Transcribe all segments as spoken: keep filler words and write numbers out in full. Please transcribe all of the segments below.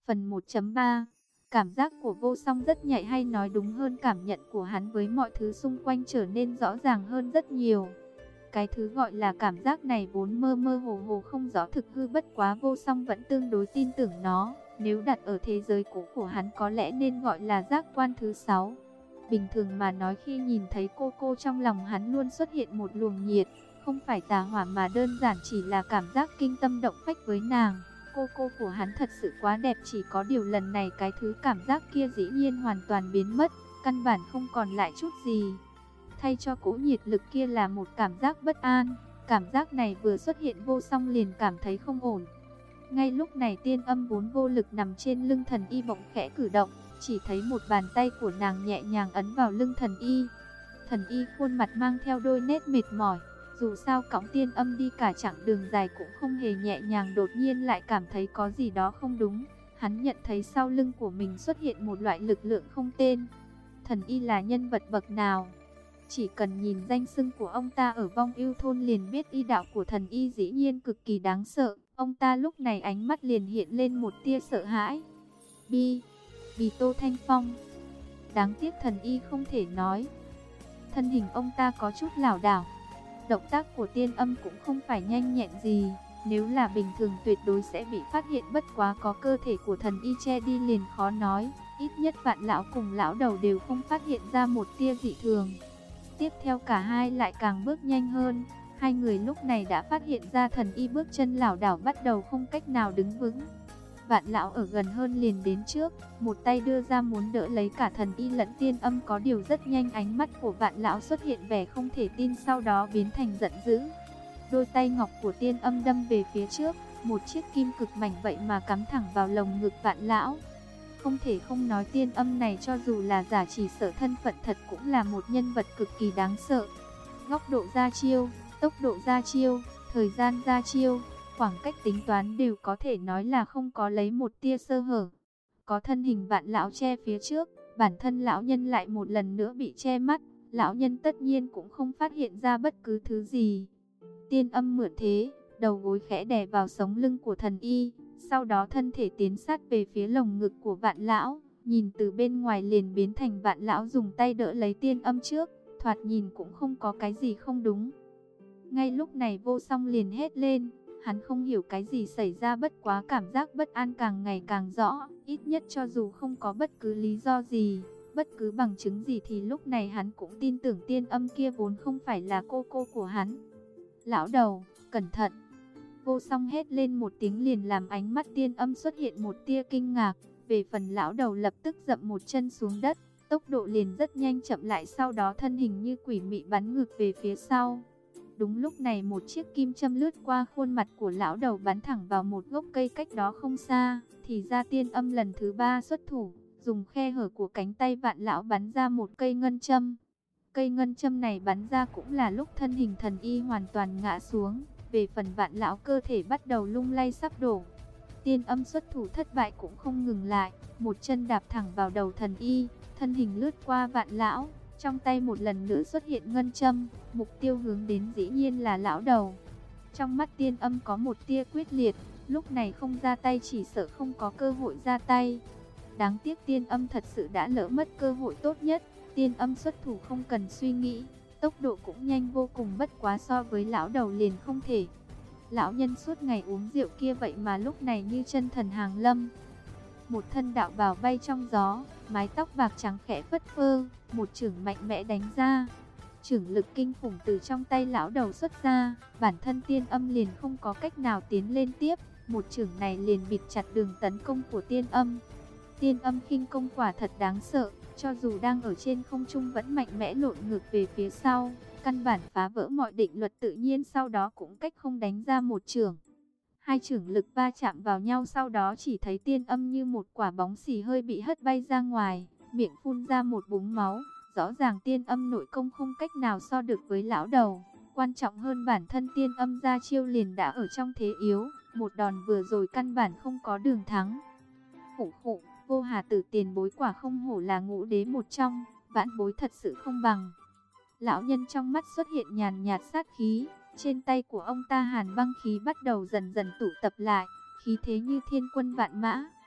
Phần một chấm ba. Cảm giác của Vô Song rất nhạy, hay nói đúng hơn cảm nhận của hắn với mọi thứ xung quanh trở nên rõ ràng hơn rất nhiều. Cái thứ gọi là cảm giác này vốn mơ mơ hồ hồ không rõ thực hư, bất quá Vô Song vẫn tương đối tin tưởng nó. Nếu đặt ở thế giới cũ của hắn có lẽ nên gọi là giác quan thứ sáu. Bình thường mà nói, khi nhìn thấy cô cô trong lòng hắn luôn xuất hiện một luồng nhiệt, không phải tà hỏa mà đơn giản chỉ là cảm giác kinh tâm động phách với nàng. Cô cô của hắn thật sự quá đẹp, chỉ có điều lần này cái thứ cảm giác kia dĩ nhiên hoàn toàn biến mất, căn bản không còn lại chút gì. Thay cho cỗ nhiệt lực kia là một cảm giác bất an, cảm giác này vừa xuất hiện Vô Song liền cảm thấy không ổn. Ngay lúc này Tiên Âm vốn vô lực nằm trên lưng Thần Y bỗng khẽ cử động, chỉ thấy một bàn tay của nàng nhẹ nhàng ấn vào lưng Thần Y. Thần Y khuôn mặt mang theo đôi nét mệt mỏi, dù sao cõng Tiên Âm đi cả chặng đường dài cũng không hề nhẹ nhàng, đột nhiên lại cảm thấy có gì đó không đúng. Hắn nhận thấy sau lưng của mình xuất hiện một loại lực lượng không tên. Thần Y là nhân vật bậc nào? Chỉ cần nhìn danh xưng của ông ta ở Vong Ưu thôn liền biết y đạo của Thần Y dĩ nhiên cực kỳ đáng sợ. Ông ta lúc này ánh mắt liền hiện lên một tia sợ hãi. Bi, vì Tô Thanh Phong. Đáng tiếc Thần Y không thể nói. Thân hình ông ta có chút lảo đảo. Động tác của Tiên Âm cũng không phải nhanh nhẹn gì, nếu là bình thường tuyệt đối sẽ bị phát hiện, bất quá có cơ thể của Thần Y che đi liền khó nói. Ít nhất Vạn lão cùng lão đầu đều không phát hiện ra một tia dị thường. Tiếp theo cả hai lại càng bước nhanh hơn. Hai người lúc này đã phát hiện ra Thần Y bước chân lảo đảo, bắt đầu không cách nào đứng vững. Vạn lão ở gần hơn liền đến trước, một tay đưa ra muốn đỡ lấy cả Thần Y lẫn Tiên Âm, có điều rất nhanh ánh mắt của Vạn lão xuất hiện vẻ không thể tin, sau đó biến thành giận dữ. Đôi tay ngọc của Tiên Âm đâm về phía trước, một chiếc kim cực mảnh vậy mà cắm thẳng vào lồng ngực Vạn lão. Không thể không nói Tiên Âm này cho dù là giả, chỉ sợ thân phận thật cũng là một nhân vật cực kỳ đáng sợ. Góc độ ra chiêu, tốc độ ra chiêu, thời gian ra chiêu, khoảng cách tính toán đều có thể nói là không có lấy một tia sơ hở. Có thân hình Vạn lão che phía trước, bản thân lão nhân lại một lần nữa bị che mắt, lão nhân tất nhiên cũng không phát hiện ra bất cứ thứ gì. Tiên Âm mượn thế, đầu gối khẽ đè vào sống lưng của Thần Y, sau đó thân thể tiến sát về phía lồng ngực của Vạn lão, nhìn từ bên ngoài liền biến thành Vạn lão dùng tay đỡ lấy Tiên Âm trước, thoạt nhìn cũng không có cái gì không đúng. Ngay lúc này Vô Song liền hét lên, hắn không hiểu cái gì xảy ra, bất quá cảm giác bất an càng ngày càng rõ, ít nhất cho dù không có bất cứ lý do gì, bất cứ bằng chứng gì thì lúc này hắn cũng tin tưởng Tiên Âm kia vốn không phải là cô cô của hắn. Lão đầu, cẩn thận! Vô Song hét lên một tiếng liền làm ánh mắt Tiên Âm xuất hiện một tia kinh ngạc, về phần lão đầu lập tức dậm một chân xuống đất, tốc độ liền rất nhanh chậm lại, sau đó thân hình như quỷ mị bắn ngược về phía sau. Đúng lúc này một chiếc kim châm lướt qua khuôn mặt của lão đầu bắn thẳng vào một gốc cây cách đó không xa, thì ra Tiên Âm lần thứ ba xuất thủ, dùng khe hở của cánh tay Vạn lão bắn ra một cây ngân châm. Cây ngân châm này bắn ra cũng là lúc thân hình Thần Y hoàn toàn ngã xuống, về phần Vạn lão cơ thể bắt đầu lung lay sắp đổ. Tiên Âm xuất thủ thất bại cũng không ngừng lại, một chân đạp thẳng vào đầu Thần Y, thân hình lướt qua Vạn lão, trong tay một lần nữa xuất hiện ngân châm, mục tiêu hướng đến dĩ nhiên là lão đầu. Trong mắt Tiên Âm có một tia quyết liệt, lúc này không ra tay chỉ sợ không có cơ hội ra tay. Đáng tiếc Tiên Âm thật sự đã lỡ mất cơ hội tốt nhất. Tiên Âm xuất thủ không cần suy nghĩ, tốc độ cũng nhanh vô cùng, bất quá so với lão đầu liền không thể. Lão nhân suốt ngày uống rượu kia vậy mà lúc này như chân thần hàng lâm. Một thân đạo bào bay trong gió, mái tóc bạc trắng khẽ phất phơ, một chưởng mạnh mẽ đánh ra. Chưởng lực kinh khủng từ trong tay lão đầu xuất ra, bản thân Tiên Âm liền không có cách nào tiến lên tiếp, một chưởng này liền bịt chặt đường tấn công của Tiên Âm. Tiên Âm khinh công quả thật đáng sợ, cho dù đang ở trên không trung vẫn mạnh mẽ lộn ngược về phía sau, căn bản phá vỡ mọi định luật tự nhiên, sau đó cũng cách không đánh ra một chưởng. Hai chưởng lực va chạm vào nhau, sau đó chỉ thấy Tiên Âm như một quả bóng xì hơi bị hất bay ra ngoài, miệng phun ra một búng máu. Rõ ràng Tiên Âm nội công không cách nào so được với lão đầu. Quan trọng hơn bản thân Tiên Âm ra chiêu liền đã ở trong thế yếu, một đòn vừa rồi căn bản không có đường thắng. Khụ khụ, Vô Hà Tử tiền bối quả không hổ là ngũ đế một trong, vãn bối thật sự không bằng. Lão nhân trong mắt xuất hiện nhàn nhạt sát khí, trên tay của ông ta hàn băng khí bắt đầu dần dần tụ tập lại, khí thế như thiên quân vạn mã.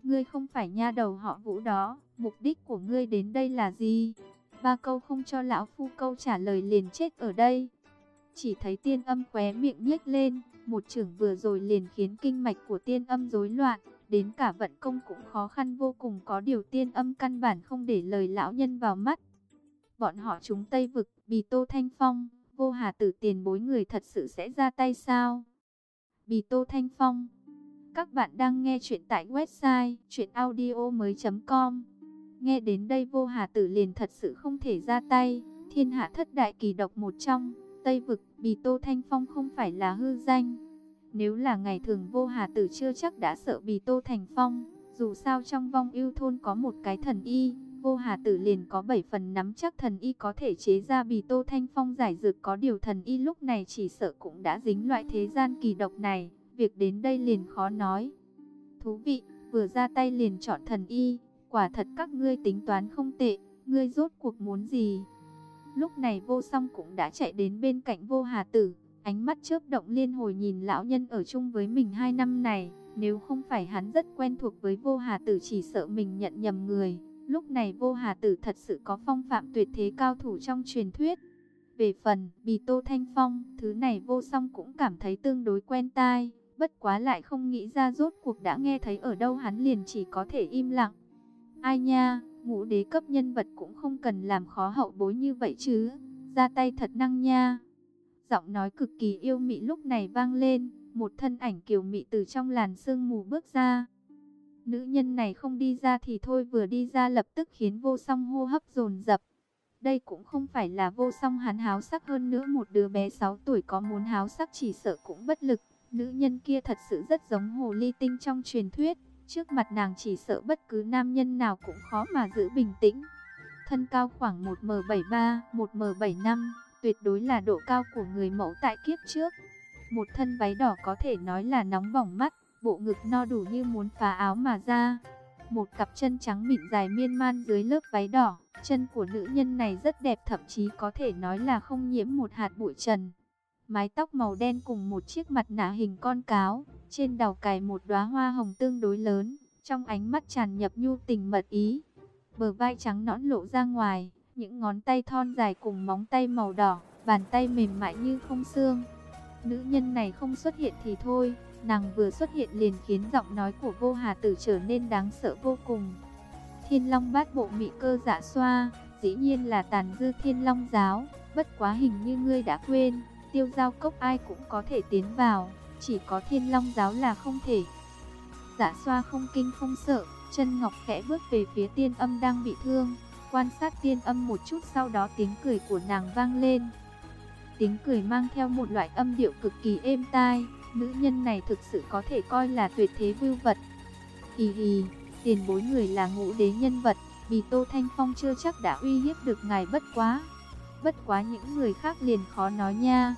Ngươi không phải nha đầu họ Vũ đó, mục đích của ngươi đến đây là gì? Ba câu không cho lão phu câu trả lời liền chết ở đây. Chỉ thấy Tiên Âm khóe miệng nhếch lên, một chưởng vừa rồi liền khiến kinh mạch của Tiên Âm rối loạn, đến cả vận công cũng khó khăn vô cùng, có điều Tiên Âm căn bản không để lời lão nhân vào mắt. Bọn họ trúng Tây Vực, Bì Tô Thanh Phong, Vô Hà Tử tiền bối người thật sự sẽ ra tay sao? Bì Tô Thanh Phong. Các bạn đang nghe chuyện tại website truyện audio mới chấm com. Nghe đến đây Vô Hà Tử liền thật sự không thể ra tay. Thiên hạ thất đại kỳ độc một trong, Tây Vực, Bì Tô Thanh Phong không phải là hư danh. Nếu là ngày thường Vô Hà Tử chưa chắc đã sợ Bì Tô Thanh Phong. Dù sao trong Vong Ưu thôn có một cái thần y, Vô Hà Tử liền có bảy phần nắm chắc thần y có thể chế ra Bì Tô Thanh Phong giải dược, có điều thần y lúc này chỉ sợ cũng đã dính loại thế gian kỳ độc này. Việc đến đây liền khó nói. Thú vị, vừa ra tay liền chọn thần y, quả thật các ngươi tính toán không tệ, ngươi rốt cuộc muốn gì? Lúc này Vô Song cũng đã chạy đến bên cạnh Vô Hà Tử, ánh mắt chớp động liên hồi nhìn lão nhân ở chung với mình hai năm này, nếu không phải hắn rất quen thuộc với Vô Hà Tử chỉ sợ mình nhận nhầm người. Lúc này Vô Hà Tử thật sự có phong phạm tuyệt thế cao thủ trong truyền thuyết. Về phần Bì Tô Thanh Phong, thứ này Vô Song cũng cảm thấy tương đối quen tai. Bất quá lại không nghĩ ra rốt cuộc đã nghe thấy ở đâu, hắn liền chỉ có thể im lặng. Ai nha, ngũ đế cấp nhân vật cũng không cần làm khó hậu bối như vậy chứ, ra tay thật năng nha. Giọng nói cực kỳ yêu mị lúc này vang lên, một thân ảnh kiều mị từ trong làn sương mù bước ra. Nữ nhân này không đi ra thì thôi, vừa đi ra lập tức khiến Vô Song hô hấp dồn dập. Đây cũng không phải là Vô Song hắn háo sắc, hơn nữa một đứa bé sáu tuổi có muốn háo sắc chỉ sợ cũng bất lực. Nữ nhân kia thật sự rất giống hồ ly tinh trong truyền thuyết, trước mặt nàng chỉ sợ bất cứ nam nhân nào cũng khó mà giữ bình tĩnh. Thân cao khoảng một mét bảy mươi ba, một mét bảy mươi lăm, tuyệt đối là độ cao của người mẫu tại kiếp trước. Một thân váy đỏ có thể nói là nóng bỏng mắt, bộ ngực no đủ như muốn phá áo mà ra. Một cặp chân trắng mịn dài miên man dưới lớp váy đỏ, chân của nữ nhân này rất đẹp, thậm chí có thể nói là không nhiễm một hạt bụi trần. Mái tóc màu đen cùng một chiếc mặt nạ hình con cáo, trên đầu cài một đóa hoa hồng tương đối lớn, trong ánh mắt tràn nhập nhu tình mật ý. Bờ vai trắng nõn lộ ra ngoài, những ngón tay thon dài cùng móng tay màu đỏ, bàn tay mềm mại như không xương. Nữ nhân này không xuất hiện thì thôi, nàng vừa xuất hiện liền khiến giọng nói của Vô Hà Tử trở nên đáng sợ vô cùng. Thiên Long Bát Bộ Mị Cơ Dạ Xoa, dĩ nhiên là tàn dư Thiên Long giáo, bất quá hình như ngươi đã quên. Tiêu Giao Cốc ai cũng có thể tiến vào, chỉ có Thiên Long giáo là không thể. Dạ Xoa không kinh không sợ, chân ngọc khẽ bước về phía Tiên Âm đang bị thương, quan sát Tiên Âm một chút, sau đó tiếng cười của nàng vang lên. Tiếng cười mang theo một loại âm điệu cực kỳ êm tai, nữ nhân này thực sự có thể coi là tuyệt thế vưu vật. Hì hì, tiền bối người là ngũ đế nhân vật, Bì Tô Thanh Phong chưa chắc đã uy hiếp được ngài, bất quá. Bất quá những người khác liền khó nói nha.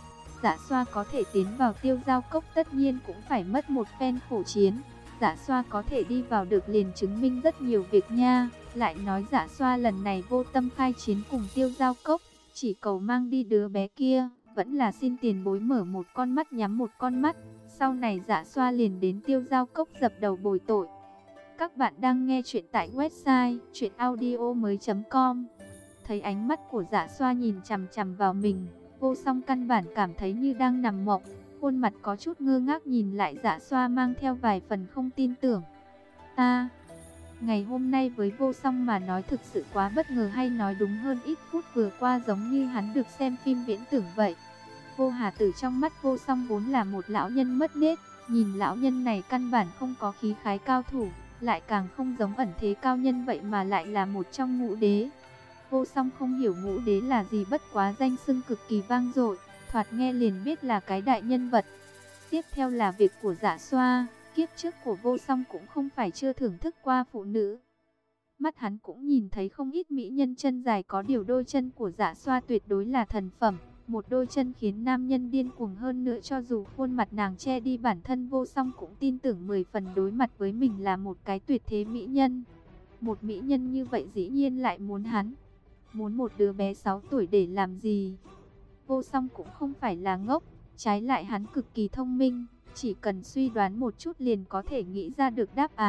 Dạ Xoa có thể tiến vào Tiêu Giao Cốc tất nhiên cũng phải mất một phen khổ chiến. Dạ Xoa có thể đi vào được liền chứng minh rất nhiều việc nha. Lại nói Dạ Xoa lần này vô tâm khai chiến cùng Tiêu Giao Cốc, chỉ cầu mang đi đứa bé kia, vẫn là xin tiền bối mở một con mắt nhắm một con mắt. Sau này Dạ Xoa liền đến Tiêu Giao Cốc dập đầu bồi tội. Các bạn đang nghe chuyện tại website truyện audio mới chấm com. Thấy ánh mắt của Dạ Xoa nhìn chằm chằm vào mình, Vô Song căn bản cảm thấy như đang nằm mộng, khuôn mặt có chút ngơ ngác nhìn lại Dạ Xoa mang theo vài phần không tin tưởng. Ta, ngày hôm nay với Vô Song mà nói thực sự quá bất ngờ, hay nói đúng hơn ít phút vừa qua giống như hắn được xem phim viễn tưởng vậy. Vô Hà Tử trong mắt Vô Song vốn là một lão nhân mất nết, nhìn lão nhân này căn bản không có khí khái cao thủ, lại càng không giống ẩn thế cao nhân vậy mà lại là một trong ngũ đế. Vô Song không hiểu ngũ đế là gì, bất quá danh xưng cực kỳ vang dội, thoạt nghe liền biết là cái đại nhân vật. Tiếp theo là việc của Dạ Xoa, kiếp trước của Vô Song cũng không phải chưa thưởng thức qua phụ nữ. Mắt hắn cũng nhìn thấy không ít mỹ nhân chân dài, có điều đôi chân của Dạ Xoa tuyệt đối là thần phẩm, một đôi chân khiến nam nhân điên cuồng, hơn nữa cho dù khuôn mặt nàng che đi bản thân Vô Song cũng tin tưởng mười phần đối mặt với mình là một cái tuyệt thế mỹ nhân. Một mỹ nhân như vậy dĩ nhiên lại muốn hắn. Muốn một đứa bé sáu tuổi để làm gì? Vô Song cũng không phải là ngốc, trái lại hắn cực kỳ thông minh, chỉ cần suy đoán một chút liền có thể nghĩ ra được đáp án.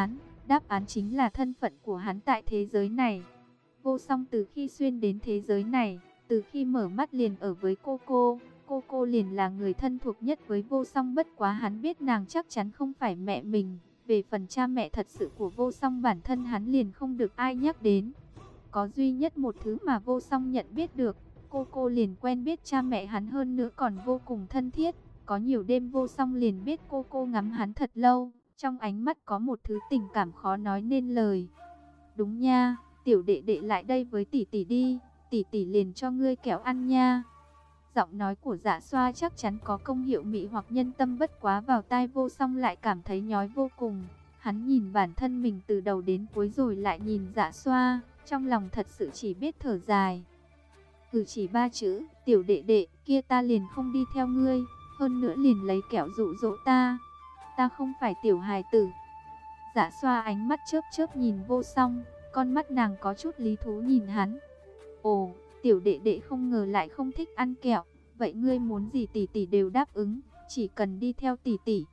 Đáp án chính là thân phận của hắn tại thế giới này. Vô Song từ khi xuyên đến thế giới này, từ khi mở mắt liền ở với cô cô. Cô cô liền là người thân thuộc nhất với Vô Song, bất quá hắn biết nàng chắc chắn không phải mẹ mình. Về phần cha mẹ thật sự của Vô Song, bản thân hắn liền không được ai nhắc đến. Có duy nhất một thứ mà Vô Song nhận biết được, cô cô liền quen biết cha mẹ hắn, hơn nữa còn vô cùng thân thiết. Có nhiều đêm Vô Song liền biết cô cô ngắm hắn thật lâu, trong ánh mắt có một thứ tình cảm khó nói nên lời. Đúng nha, tiểu đệ đệ lại đây với tỷ tỷ đi, tỷ tỷ liền cho ngươi kẹo ăn nha. Giọng nói của Dạ Xoa chắc chắn có công hiệu mị hoặc nhân tâm, bất quá vào tai Vô Song lại cảm thấy nhói vô cùng. Hắn nhìn bản thân mình từ đầu đến cuối rồi lại nhìn Dạ Xoa, trong lòng thật sự chỉ biết thở dài. Ừ, chỉ ba chữ, tiểu đệ đệ, kia ta liền không đi theo ngươi, hơn nữa liền lấy kẹo dụ dỗ ta. Ta không phải tiểu hài tử. Dạ Xoa ánh mắt chớp chớp nhìn Vô Song, con mắt nàng có chút lý thú nhìn hắn. Ồ, tiểu đệ đệ không ngờ lại không thích ăn kẹo, vậy ngươi muốn gì tỷ tỷ đều đáp ứng, chỉ cần đi theo tỷ tỷ.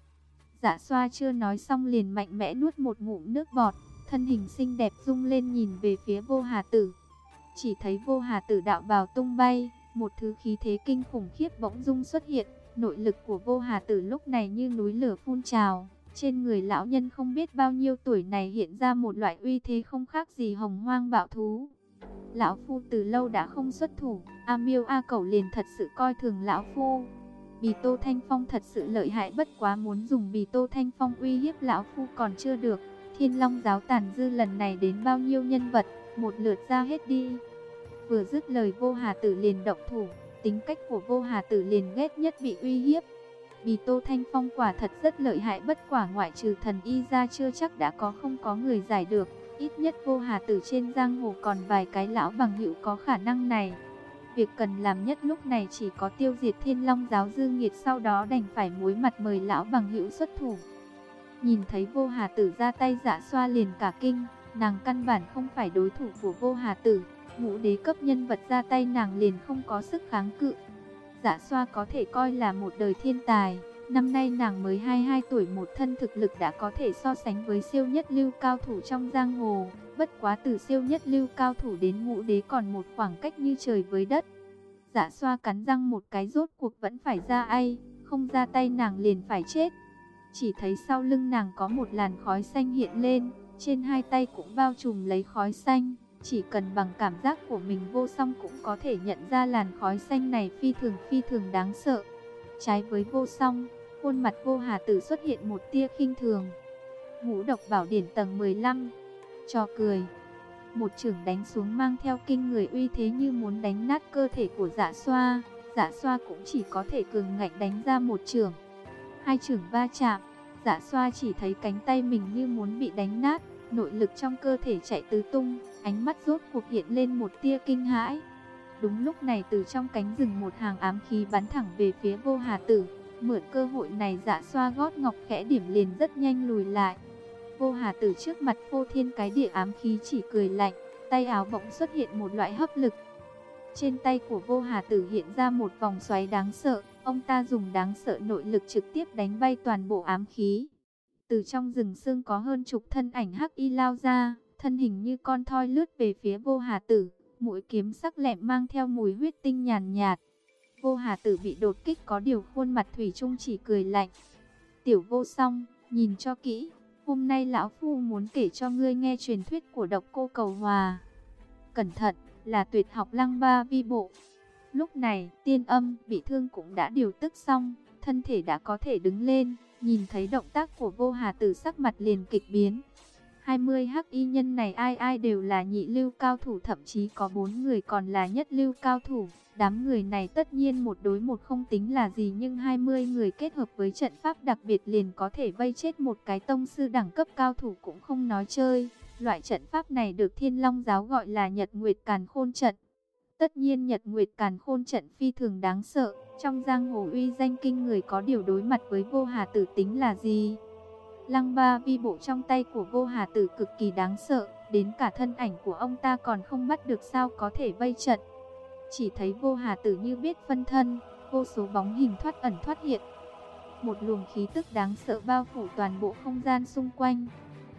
Dạ Xoa chưa nói xong liền mạnh mẽ nuốt một ngụm nước bọt, thân hình xinh đẹp rung lên nhìn về phía Vô Hà Tử. Chỉ thấy Vô Hà Tử đạo bào tung bay, một thứ khí thế kinh khủng khiếp bỗng dưng xuất hiện. Nội lực của Vô Hà Tử lúc này như núi lửa phun trào, trên người lão nhân không biết bao nhiêu tuổi này hiện ra một loại uy thế không khác gì hồng hoang bạo thú. Lão Phu từ lâu đã không xuất thủ, A Miêu A Cẩu liền thật sự coi thường Lão Phu. Bì Tô Thanh Phong thật sự lợi hại, bất quá muốn dùng Bì Tô Thanh Phong uy hiếp Lão Phu còn chưa được. Thiên Long giáo tàn dư lần này đến bao nhiêu nhân vật, một lượt ra hết đi. Vừa dứt lời Vô Hà Tử liền động thủ. Tính cách của Vô Hà Tử liền ghét nhất bị uy hiếp. Bì Tô Thanh Phong quả thật rất lợi hại, bất quả ngoại trừ thần y ra chưa chắc đã có không có người giải được. Ít nhất Vô Hà Tử trên giang hồ còn vài cái lão bằng hữu có khả năng này. Việc cần làm nhất lúc này chỉ có tiêu diệt Thiên Long giáo dư nghiệt, sau đó đành phải muối mặt mời lão bằng hữu xuất thủ. Nhìn thấy Vô Hà Tử ra tay, Dạ Xoa liền cả kinh, nàng căn bản không phải đối thủ của Vô Hà Tử. Ngũ đế cấp nhân vật ra tay nàng liền không có sức kháng cự. Dạ Xoa có thể coi là một đời thiên tài. Năm nay nàng mới hai mươi hai tuổi, một thân thực lực đã có thể so sánh với siêu nhất lưu cao thủ trong giang hồ. Bất quá từ siêu nhất lưu cao thủ đến ngũ đế còn một khoảng cách như trời với đất. Dạ Xoa cắn răng một cái, rốt cuộc vẫn phải ra ai, không ra tay nàng liền phải chết. Chỉ thấy sau lưng nàng có một làn khói xanh hiện lên, trên hai tay cũng bao trùm lấy khói xanh. Chỉ cần bằng cảm giác của mình, Vô Song cũng có thể nhận ra làn khói xanh này phi thường phi thường đáng sợ. Trái với Vô Song, khuôn mặt Vô Hà Tử xuất hiện một tia khinh thường. Ngũ độc bảo điển tầng mười lăm. Trò cười. Một chưởng đánh xuống mang theo kinh người uy thế như muốn đánh nát cơ thể của Dạ Xoa. Dạ Xoa cũng chỉ có thể cường ngạnh đánh ra một chưởng. Hai chưởng va chạm, Dạ Xoa chỉ thấy cánh tay mình như muốn bị đánh nát. Nội lực trong cơ thể chạy tứ tung, ánh mắt rốt cuộc hiện lên một tia kinh hãi. Đúng lúc này từ trong cánh rừng một hàng ám khí bắn thẳng về phía Vô Hà Tử. Mượn cơ hội này, Dạ Xoa gót ngọc khẽ điểm liền rất nhanh lùi lại. Vô Hà Tử trước mặt phô thiên cái địa ám khí chỉ cười lạnh, tay áo bỗng xuất hiện một loại hấp lực. Trên tay của Vô Hà Tử hiện ra một vòng xoáy đáng sợ, ông ta dùng đáng sợ nội lực trực tiếp đánh bay toàn bộ ám khí. Từ trong rừng sương có hơn chục thân ảnh hắc y lao ra, thân hình như con thoi lướt về phía Vô Hà Tử, mũi kiếm sắc lẹm mang theo mùi huyết tinh nhàn nhạt. Vô Hà Tử bị đột kích có điều khuôn mặt thủy chung chỉ cười lạnh. Tiểu Vô Song, nhìn cho kỹ, hôm nay lão phu muốn kể cho ngươi nghe truyền thuyết của độc cô cầu hòa. Cẩn thận, là tuyệt học lăng ba vi bộ. Lúc này, Tiên Âm bị thương cũng đã điều tức xong, thân thể đã có thể đứng lên. Nhìn thấy động tác của Vô Hà Tử, sắc mặt liền kịch biến. hai mươi hắc y nhân này ai ai đều là nhị lưu cao thủ, thậm chí có bốn người còn là nhất lưu cao thủ. Đám người này tất nhiên một đối một không tính là gì, nhưng hai mươi người kết hợp với trận pháp đặc biệt liền có thể vây chết một cái tông sư đẳng cấp cao thủ cũng không nói chơi. Loại trận pháp này được Thiên Long giáo gọi là Nhật Nguyệt Càn Khôn trận. Tất nhiên Nhật Nguyệt Càn Khôn trận phi thường đáng sợ, trong giang hồ uy danh kinh người, có điều đối mặt với Vô Hà Tử tính là gì? Lăng ba vi bộ trong tay của Vô Hà Tử cực kỳ đáng sợ, đến cả thân ảnh của ông ta còn không bắt được, sao có thể vây trận. Chỉ thấy Vô Hà Tử như biết phân thân, vô số bóng hình thoát ẩn thoát hiện. Một luồng khí tức đáng sợ bao phủ toàn bộ không gian xung quanh.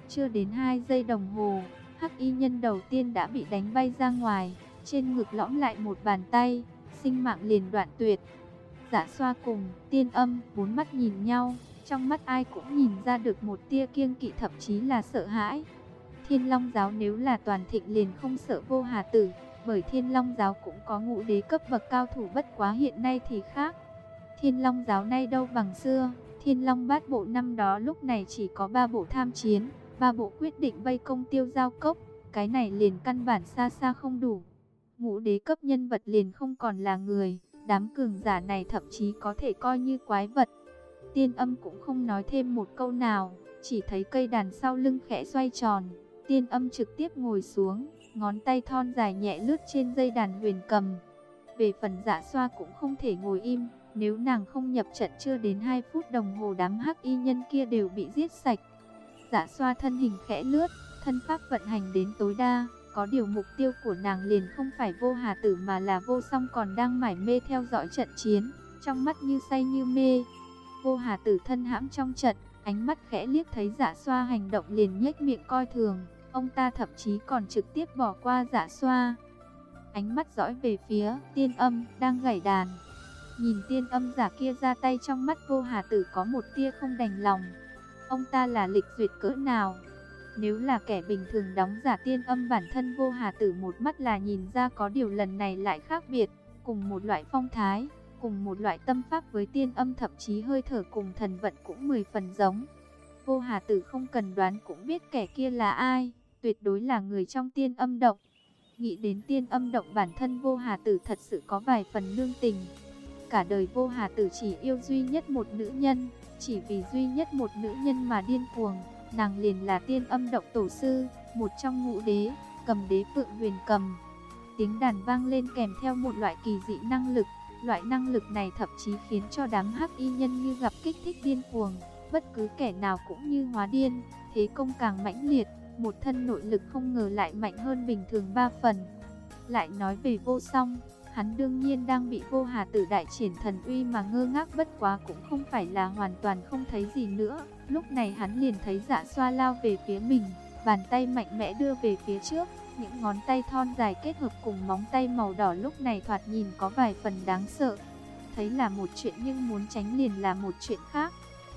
Chưa đến hai giây đồng hồ, hắc y nhân đầu tiên đã bị đánh bay ra ngoài, trên ngực lõm lại một bàn tay, sinh mạng liền đoạn tuyệt. Dạ Xoa cùng Tiên Âm bốn mắt nhìn nhau, trong mắt ai cũng nhìn ra được một tia kiêng kỵ, thậm chí là sợ hãi. Thiên Long giáo nếu là toàn thịnh liền không sợ Vô Hà Tử, bởi Thiên Long giáo cũng có ngũ đế cấp bậc cao thủ, bất quá hiện nay thì khác. Thiên Long giáo nay đâu bằng xưa, Thiên Long bát bộ năm đó lúc này chỉ có ba bộ tham chiến, ba bộ quyết định vây công Tiêu Giao Cốc, cái này liền căn bản xa xa không đủ. Ngũ đế cấp nhân vật liền không còn là người, đám cường giả này thậm chí có thể coi như quái vật. Tiên Âm cũng không nói thêm một câu nào, chỉ thấy cây đàn sau lưng khẽ xoay tròn. Tiên Âm trực tiếp ngồi xuống, ngón tay thon dài nhẹ lướt trên dây đàn huyền cầm. Về phần Dạ Xoa cũng không thể ngồi im, nếu nàng không nhập trận chưa đến hai phút đồng hồ đám hắc y nhân kia đều bị giết sạch. Dạ Xoa thân hình khẽ lướt, thân pháp vận hành đến tối đa, có điều mục tiêu của nàng liền không phải Vô Hà Tử mà là Vô Song còn đang mải mê theo dõi trận chiến, trong mắt như say như mê. Vô Hà Tử thân hãm trong trận, ánh mắt khẽ liếc thấy Dạ Xoa hành động liền nhếch miệng coi thường, ông ta thậm chí còn trực tiếp bỏ qua Dạ Xoa. Ánh mắt dõi về phía Tiên Âm đang gảy đàn. Nhìn Tiên Âm giả kia ra tay, trong mắt Vô Hà Tử có một tia không đành lòng. Ông ta là lịch duyệt cỡ nào? Nếu là kẻ bình thường đóng giả Tiên Âm, bản thân Vô Hà Tử một mắt là nhìn ra, có điều lần này lại khác biệt, cùng một loại phong thái, cùng một loại tâm pháp với Tiên Âm, thậm chí hơi thở cùng thần vận cũng mười phần giống. Vô Hà Tử không cần đoán cũng biết kẻ kia là ai, tuyệt đối là người trong Tiên Âm động. Nghĩ đến Tiên Âm động, bản thân Vô Hà Tử thật sự có vài phần nương tình. Cả đời Vô Hà Tử chỉ yêu duy nhất một nữ nhân, chỉ vì duy nhất một nữ nhân mà điên cuồng, nàng liền là Tiên Âm động tổ sư, một trong ngũ đế, cầm đế Phượng Huyền cầm. Tiếng đàn vang lên kèm theo một loại kỳ dị năng lực, loại năng lực này thậm chí khiến cho đám hắc y nhân như gặp kích thích điên cuồng, bất cứ kẻ nào cũng như hóa điên, thế công càng mãnh liệt, một thân nội lực không ngờ lại mạnh hơn bình thường ba phần. Lại nói về Vô Song, hắn đương nhiên đang bị Vô Hà Tử đại triển thần uy mà ngơ ngác, bất quá cũng không phải là hoàn toàn không thấy gì nữa. Lúc này hắn liền thấy Dạ Xoa lao về phía mình, bàn tay mạnh mẽ đưa về phía trước, những ngón tay thon dài kết hợp cùng móng tay màu đỏ lúc này thoạt nhìn có vài phần đáng sợ. Thấy là một chuyện nhưng muốn tránh liền là một chuyện khác.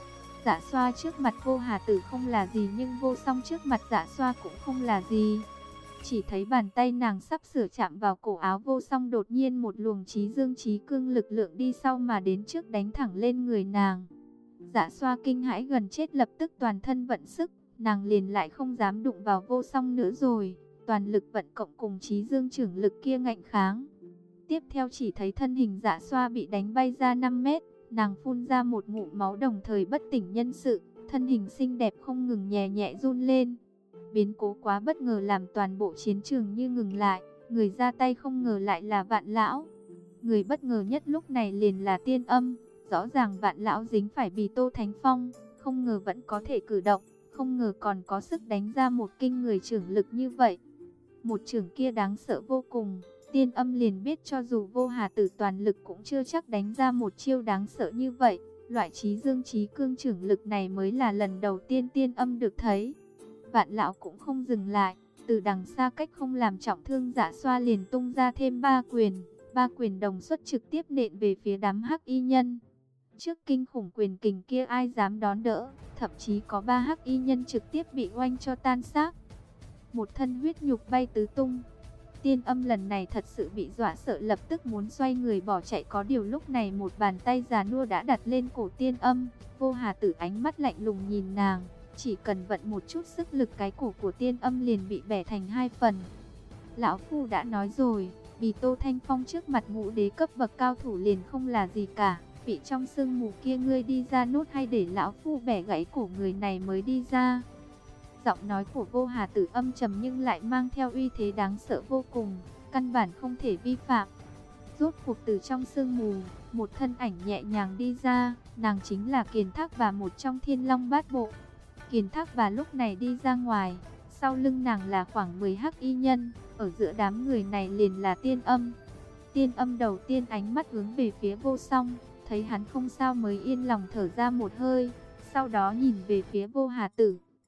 Dạ Xoa trước mặt Vô Hà Tử không là gì, nhưng Vô Song trước mặt Dạ Xoa cũng không là gì. Chỉ thấy bàn tay nàng sắp sửa chạm vào cổ áo Vô Song, đột nhiên một luồng trí dương trí cương lực lượng đi sau mà đến trước đánh thẳng lên người nàng. Dạ Xoa kinh hãi gần chết, lập tức toàn thân vận sức, nàng liền lại không dám đụng vào Vô Song nữa rồi, toàn lực vận cộng cùng trí dương trưởng lực kia ngạnh kháng. Tiếp theo chỉ thấy thân hình Dạ Xoa bị đánh bay ra năm mét, nàng phun ra một ngụm máu đồng thời bất tỉnh nhân sự, thân hình xinh đẹp không ngừng nhẹ nhẹ run lên. Biến cố quá bất ngờ làm toàn bộ chiến trường như ngừng lại, người ra tay không ngờ lại là Vạn Lão. Người bất ngờ nhất lúc này liền là Tiên Âm, rõ ràng Vạn Lão dính phải Bì Tô Thánh Phong, không ngờ vẫn có thể cử động, không ngờ còn có sức đánh ra một kinh người trưởng lực như vậy. Một trưởng kia đáng sợ vô cùng, Tiên Âm liền biết cho dù Vô Hà Tử toàn lực cũng chưa chắc đánh ra một chiêu đáng sợ như vậy. Loại trí dương trí cương trưởng lực này mới là lần đầu tiên Tiên Âm được thấy. Vạn Lão cũng không dừng lại, từ đằng xa cách không làm trọng thương Dạ Xoa liền tung ra thêm ba quyền, ba quyền đồng xuất trực tiếp nện về phía đám hắc y nhân. Trước kinh khủng quyền kình kia ai dám đón đỡ, thậm chí có ba hắc y nhân trực tiếp bị oanh cho tan xác. Một thân huyết nhục bay tứ tung. Tiên Âm lần này thật sự bị dọa sợ, lập tức muốn xoay người bỏ chạy, có điều lúc này một bàn tay già nua đã đặt lên cổ Tiên Âm. Vô Hà Tử ánh mắt lạnh lùng nhìn nàng, chỉ cần vận một chút sức lực cái cổ của Tiên Âm liền bị bẻ thành hai phần. Lão Phu đã nói rồi, Bì Tô Thanh Phong trước mặt ngũ đế cấp bậc cao thủ liền không là gì cả. Vị trong sương mù kia ngươi đi ra nốt, hay để Lão Phu bẻ gãy cổ người này mới đi ra? Giọng nói của Vô Hà Tử âm trầm nhưng lại mang theo uy thế đáng sợ vô cùng, căn bản không thể vi phạm. Rốt cuộc từ trong sương mù, một thân ảnh nhẹ nhàng đi ra, nàng chính là Kiền Thác Bà, một trong Thiên Long bát bộ. Kiền Thác Bà lúc này đi ra ngoài, sau lưng nàng là khoảng mười hắc y nhân, ở giữa đám người này liền là Tiên Âm. Tiên Âm đầu tiên ánh mắt hướng về phía Vô Song, thấy hắn không sao mới yên lòng thở ra một hơi, sau đó nhìn về phía Vô Hà Tử.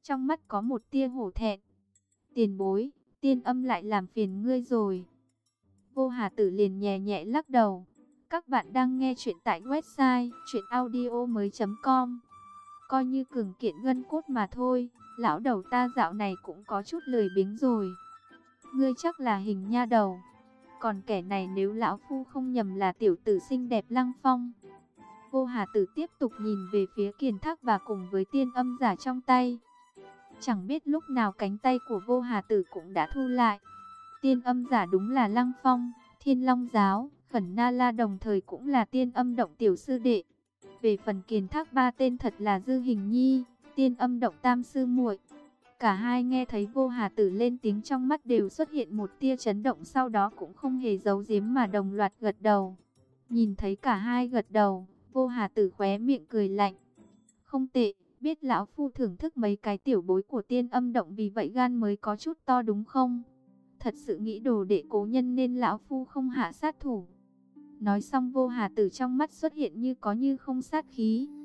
trong mắt có một tia hổ thẹn. Tiền bối, Tiên Âm lại làm phiền ngươi rồi. Vô Hà Tử liền nhẹ nhẹ lắc đầu. Các bạn đang nghe chuyện tại website truyện audio mới chấm com. Coi như cường kiện gân cốt mà thôi, lão đầu ta dạo này cũng có chút lười biếng rồi. Ngươi chắc là hình nha đầu. Còn kẻ này nếu lão phu không nhầm là tiểu tử xinh đẹp Lăng Phong. Vô Hà Tử tiếp tục nhìn về phía Kiền Thác và cùng với Tiên Âm giả trong tay. Chẳng biết lúc nào cánh tay của Vô Hà Tử cũng đã thu lại. Tiên Âm giả đúng là Lăng Phong, Thiên Long Giáo, Khẩn Na La đồng thời cũng là Tiên Âm động tiểu sư đệ. Về phần Kiền Thác ba tên thật là Dư Hình Nhi, Tiên Âm động tam sư muội. Cả hai nghe thấy Vô Hà Tử lên tiếng trong mắt đều xuất hiện một tia chấn động, sau đó cũng không hề giấu giếm mà đồng loạt gật đầu. Nhìn thấy cả hai gật đầu, Vô Hà Tử khóe miệng cười lạnh. Không tệ, biết lão phu thưởng thức mấy cái tiểu bối của Tiên Âm động vì vậy gan mới có chút to đúng không? Thật sự nghĩ đồ đệ cố nhân nên lão phu không hạ sát thủ. Nói xong Vô Hà Tử trong mắt xuất hiện như có như không sát khí.